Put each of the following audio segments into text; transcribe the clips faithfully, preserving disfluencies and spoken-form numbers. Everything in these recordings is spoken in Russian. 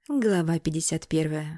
Глава пятьдесят первая.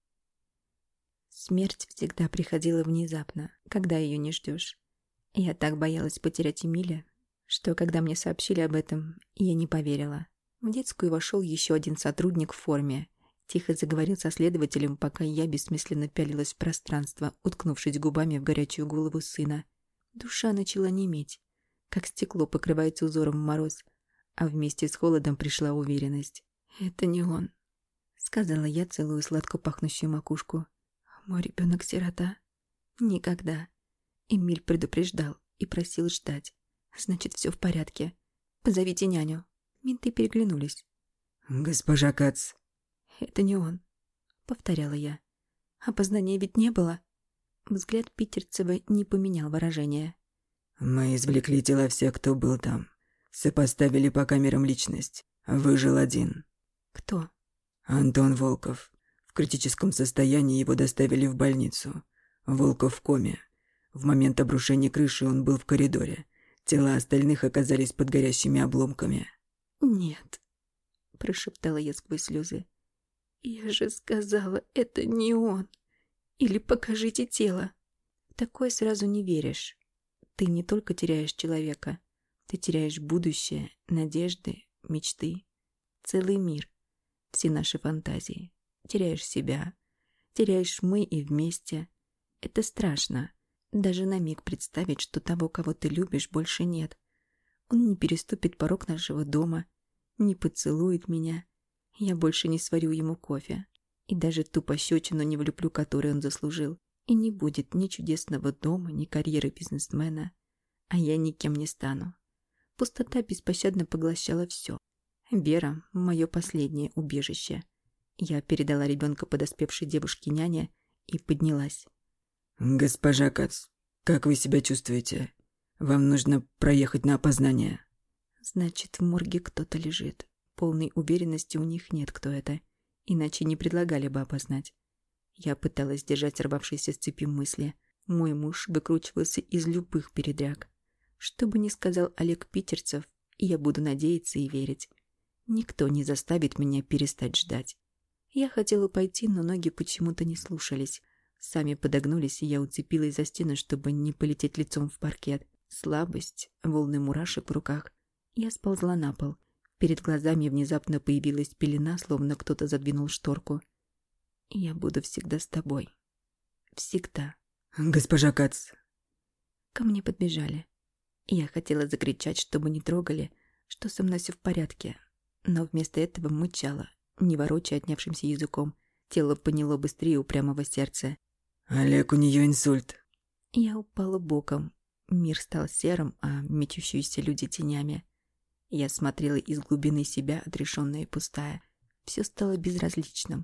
Смерть всегда приходила внезапно, когда ее не ждешь. Я так боялась потерять Эмиля, что, когда мне сообщили об этом, я не поверила. В детскую вошел еще один сотрудник в форме. Тихо заговорил со следователем, пока я бессмысленно пялилась в пространство, уткнувшись губами в горячую голову сына. Душа начала неметь, как стекло покрывается узором в мороз, а вместе с холодом пришла уверенность. Это не он. Сказала я, целую сладко пахнущую макушку. Мой ребенок сирота? Никогда. Эмиль предупреждал и просил ждать. Значит, все в порядке. Позовите няню. Менты переглянулись. «Госпожа Кац». Это не он, повторяла я. Опознания ведь не было. Взгляд Питерцева не поменял выражение. «Мы извлекли тела всех, кто был там. Сопоставили по камерам личность. Выжил один». Кто? Антон Волков. В критическом состоянии его доставили в больницу. Волков в коме. В момент обрушения крыши он был в коридоре. Тела остальных оказались под горящими обломками. «Нет», — прошептала я сквозь слезы. «Я же сказала, это не он. Или покажите тело». В такое сразу не веришь. Ты не только теряешь человека, ты теряешь будущее, надежды, мечты, целый мир. Все наши фантазии. Теряешь себя. Теряешь мы и вместе. Это страшно. Даже на миг представить, что того, кого ты любишь, больше нет. Он не переступит порог нашего дома, не поцелует меня. Я больше не сварю ему кофе. И даже ту пощечину не влюблю, которую он заслужил. И не будет ни чудесного дома, ни карьеры бизнесмена. А я никем не стану. Пустота беспощадно поглощала все. Вера – мое последнее убежище. Я передала ребенка подоспевшей девушке няне и поднялась. «Госпожа Кац, как вы себя чувствуете? Вам нужно проехать на опознание». Значит, в морге кто-то лежит. Полной уверенности у них нет, кто это. Иначе не предлагали бы опознать. Я пыталась держать рвавшиеся с цепи мысли. Мой муж выкручивался из любых передряг. Что бы ни сказал Олег Питерцев, я буду надеяться и верить. Никто не заставит меня перестать ждать. Я хотела пойти, но ноги почему-то не слушались. Сами подогнулись, и я уцепилась за стену, чтобы не полететь лицом в паркет. Слабость, волны мурашек в руках. Я сползла на пол. Перед глазами внезапно появилась пелена, словно кто-то задвинул шторку. Я буду всегда с тобой. Всегда. «Госпожа Кац». Ко мне подбежали. Я хотела закричать, чтобы не трогали, что со мной все в порядке. Но вместо этого мычала, не ворочая отнявшимся языком. Тело поняло быстрее упрямого сердца. «Олег, у нее инсульт». Я упала боком. Мир стал серым, а мечущиеся люди тенями. Я смотрела из глубины себя, отрешенная и пустая. Все стало безразличным.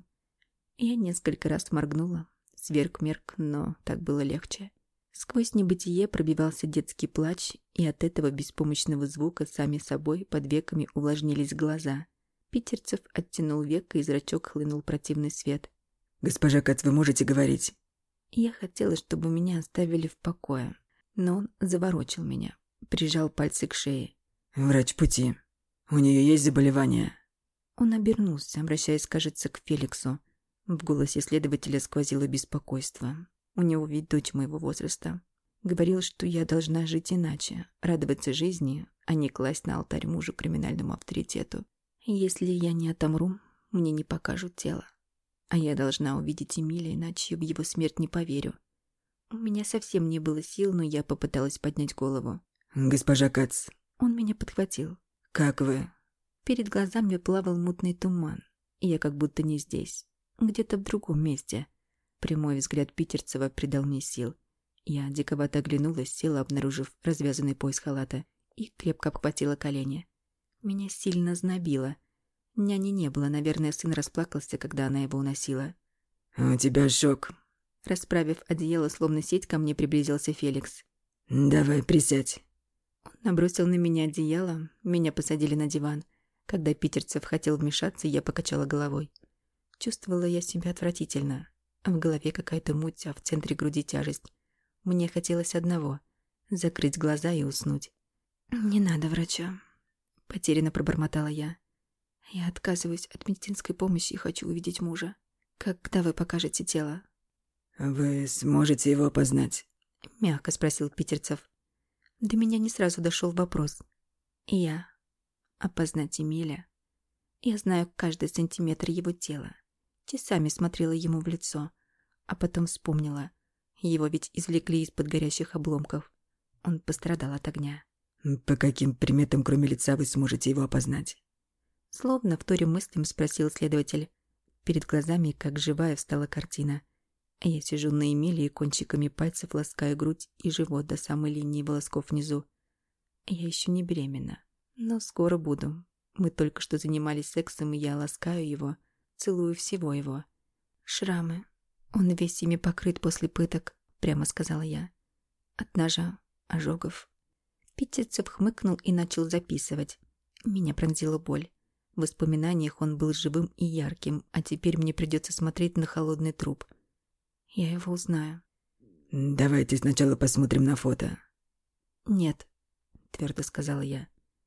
Я несколько раз моргнула. Сверг-мерк, но так было легче. Сквозь небытие пробивался детский плач, и от этого беспомощного звука сами собой под веками увлажнились глаза. Питерцев оттянул веко, и зрачок хлынул противный свет. «Госпожа Кац, вы можете говорить?» Я хотела, чтобы меня оставили в покое, но он заворочил меня, прижал пальцы к шее. «Врач пути. У нее есть заболевание?» Он обернулся, обращаясь, кажется, к Феликсу. В голосе следователя сквозило беспокойство. У него ведь дочь моего возраста. Говорил, что я должна жить иначе, радоваться жизни, а не класть на алтарь мужу криминальному авторитету. Если я не отомру, мне не покажут тело. А я должна увидеть Эмиля, иначе в его смерть не поверю. У меня совсем не было сил, но я попыталась поднять голову. «Госпожа Кац». Он меня подхватил. «Как вы?» Перед глазами плавал мутный туман, и я как будто не здесь, где-то в другом месте. Прямой взгляд Питерцева придал мне сил. Я диковато оглянулась, села, обнаружив развязанный пояс халата, и крепко обхватила колени. Меня сильно знобило. Няни не было, наверное, сын расплакался, когда она его уносила. «У тебя шок». Расправив одеяло, словно сеть, ко мне приблизился Феликс. «Давай, присядь». Он набросил на меня одеяло, меня посадили на диван. Когда Питерцев хотел вмешаться, я покачала головой. Чувствовала я себя отвратительно. В голове какая-то муть, а в центре груди тяжесть. Мне хотелось одного — закрыть глаза и уснуть. «Не надо врача», — потерянно пробормотала я. Я отказываюсь от медицинской помощи и хочу увидеть мужа. Когда вы покажете тело? Вы сможете его опознать? Мягко спросил Питерцев. До меня не сразу дошел вопрос. Я опознать Эмиля? Я знаю каждый сантиметр его тела. Часами смотрела ему в лицо, а потом вспомнила. Его ведь извлекли из-под горящих обломков. Он пострадал от огня. По каким приметам, кроме лица, вы сможете его опознать? Словно вторя мыслям спросил следователь. Перед глазами, как живая, встала картина. Я сижу на Эмиле и кончиками пальцев ласкаю грудь и живот до самой линии волосков внизу. Я еще не беременна, но скоро буду. Мы только что занимались сексом, и я ласкаю его, целую всего его. Шрамы. Он весь ими покрыт после пыток, прямо сказала я. От ножа, ожогов. Питерцев хмыкнул и начал записывать. Меня пронзила боль. В воспоминаниях он был живым и ярким, а теперь мне придется смотреть на холодный труп. Я его узнаю. Давайте сначала посмотрим на фото. Нет, твердо сказала я.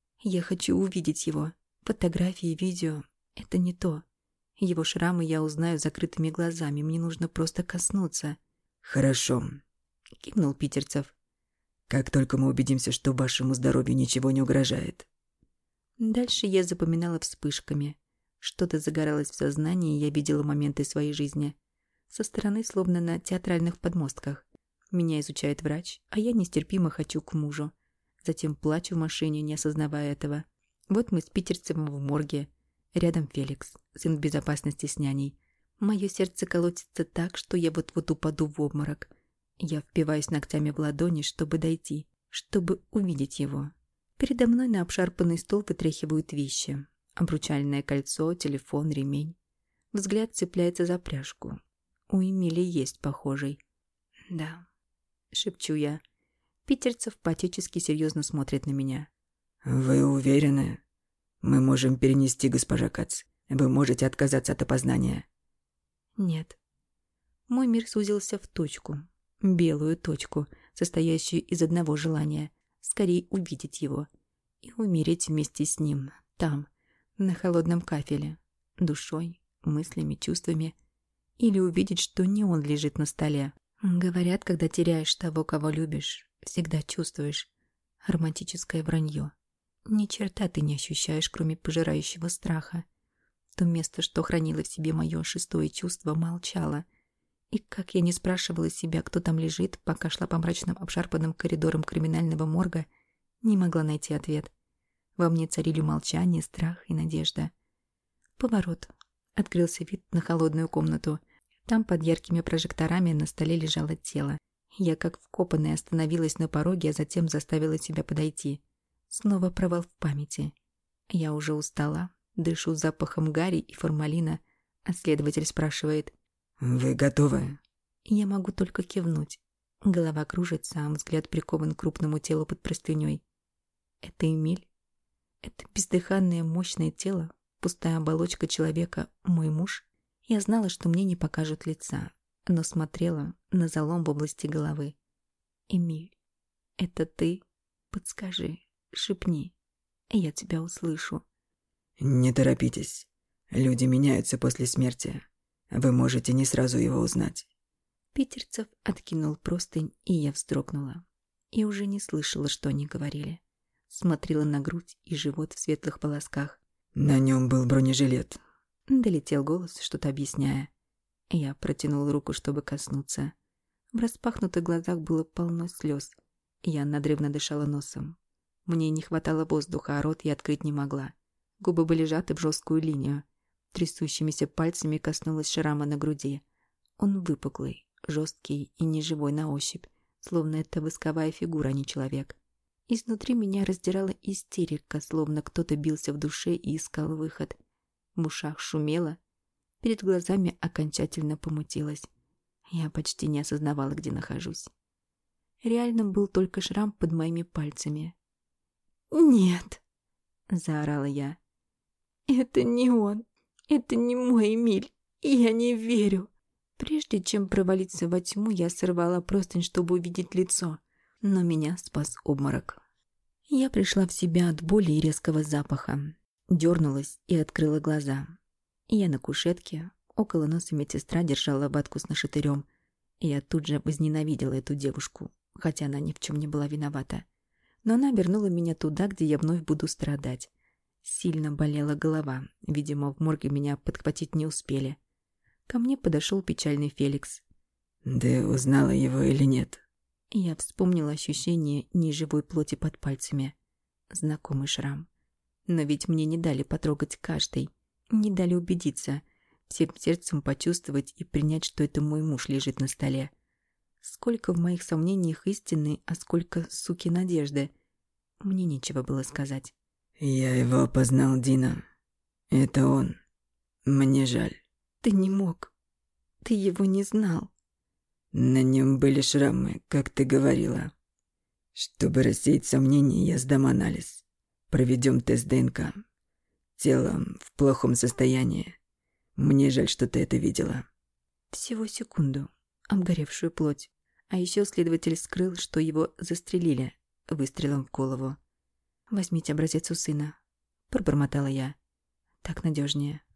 Я хочу увидеть его. Фотографии, видео — это не то. Его шрамы я узнаю закрытыми глазами. Мне нужно просто коснуться. Хорошо, кивнул Питерцев. Как только мы убедимся, что вашему здоровью ничего не угрожает. Дальше я запоминала вспышками. Что-то загоралось в сознании, и я видела моменты своей жизни. Со стороны, словно на театральных подмостках. Меня изучает врач, а я нестерпимо хочу к мужу. Затем плачу в машине, не осознавая этого. Вот мы с Питерцевым в морге. Рядом Феликс, сын безопасности с няней. Мое сердце колотится так, что я вот-вот упаду в обморок. Я впиваюсь ногтями в ладони, чтобы дойти, чтобы увидеть его. Передо мной на обшарпанный стол вытряхивают вещи. Обручальное кольцо, телефон, ремень. Взгляд цепляется за пряжку. У Эмили есть похожий. Да, шепчу я. Питерцев по-отечески серьезно смотрит на меня. Вы уверены? Мы можем перенести, госпожа Кац. Вы можете отказаться от опознания. Нет. Мой мир сузился в точку. Белую точку, состоящую из одного желания. Скорее увидеть его. И умереть вместе с ним. Там, на холодном кафеле. Душой, мыслями, чувствами. Или увидеть, что не он лежит на столе. Говорят, когда теряешь того, кого любишь, всегда чувствуешь. Романтическое вранье. Ни черта ты не ощущаешь, кроме пожирающего страха. То место, что хранило в себе мое шестое чувство, молчало. И как я не спрашивала себя, кто там лежит, пока шла по мрачным обшарпанным коридорам криминального морга, не могла найти ответ. Во мне царили молчание, страх и надежда. Поворот. Открылся вид на холодную комнату. Там под яркими прожекторами на столе лежало тело. Я как вкопанная остановилась на пороге, а затем заставила себя подойти. Снова провал в памяти. Я уже устала, дышу запахом гари и формалина, а следователь спрашивает: «Вы готовы?» Я могу только кивнуть. Голова кружится, а взгляд прикован к крупному телу под простыней. Это Эмиль? Это бездыханное мощное тело, пустая оболочка человека, мой муж? Я знала, что мне не покажут лица, но смотрела на залом в области головы. Эмиль, это ты? Подскажи, шепни, я тебя услышу. Не торопитесь. Люди меняются после смерти. Вы можете не сразу его узнать. Питерцев откинул простынь, и я вздрогнула. И уже не слышала, что они говорили. Смотрела на грудь и живот в светлых волосках. На нем был бронежилет. Долетел голос, что-то объясняя. Я протянула руку, чтобы коснуться. В распахнутых глазах было полно слез. Я надрывно дышала носом. Мне не хватало воздуха, а рот я открыть не могла. Губы были сжаты в жесткую линию. Трясущимися пальцами коснулась шрама на груди. Он выпуклый, жесткий и неживой на ощупь, словно это восковая фигура, а не человек. Изнутри меня раздирала истерика, словно кто-то бился в душе и искал выход. В ушах шумело, перед глазами окончательно помутилось. Я почти не осознавала, где нахожусь. Реальным был только шрам под моими пальцами. «Нет!» — заорала я. «Это не он! Это не мой Эмиль! Я не верю!» Прежде чем провалиться во тьму, я сорвала простынь, чтобы увидеть лицо, но меня спас обморок. Я пришла в себя от боли и резкого запаха. дернулась и открыла глаза. Я на кушетке, около носа медсестра держала ватку с нашатырем. И я тут же возненавидела эту девушку, хотя она ни в чем не была виновата. Но она вернула меня туда, где я вновь буду страдать. Сильно болела голова, видимо, в морге меня подхватить не успели. Ко мне подошел печальный Феликс. «Ты узнала его или нет?» И я вспомнила ощущение неживой плоти под пальцами. Знакомый шрам. Но ведь мне не дали потрогать каждый. Не дали убедиться, всем сердцем почувствовать и принять, что это мой муж лежит на столе. Сколько в моих сомнениях истины, а сколько, суки, надежды. Мне нечего было сказать. «Я его опознал, Дина. Это он. Мне жаль». Ты не мог. Ты его не знал. На нем были шрамы, как ты говорила. Чтобы рассеять сомнения, я сдам анализ. Проведем тест ДНК. Тело в плохом состоянии. Мне жаль, что ты это видела. Всего секунду. Обгоревшую плоть. А еще следователь скрыл, что его застрелили выстрелом в голову. «Возьмите образец у сына», — пробормотала я. «Так надежнее».